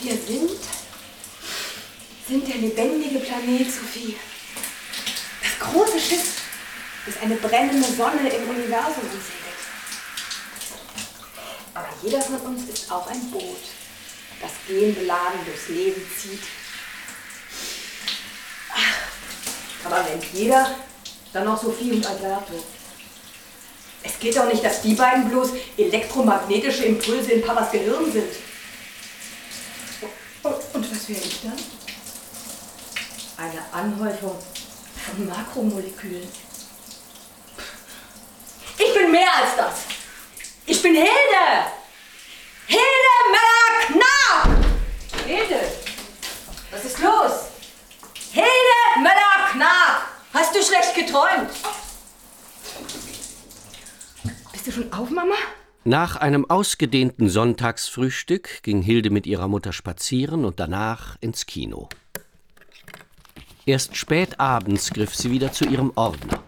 wir sind der lebendige Planet, Sophie. Das große Schiff, das eine brennende Sonne im Universum umsegelt. Aber jeder von uns ist auch ein Boot, das genbeladen durchs Leben zieht. Aber wenn jeder, dann noch Sophie und Alberto. Es geht doch nicht, dass die beiden bloß elektromagnetische Impulse in Papas Gehirn sind. Und was wäre ich dann? Eine Anhäufung von Makromolekülen. Ich bin mehr als das. Ich bin Hilde! Hilde Möller-Knarr! Hilde, was ist los? Hilde Möller-Knarr! Hast du schlecht geträumt? Bist du schon auf, Mama? Nach einem ausgedehnten Sonntagsfrühstück ging Hilde mit ihrer Mutter spazieren und danach ins Kino. Erst spät abends griff sie wieder zu ihrem Ordner.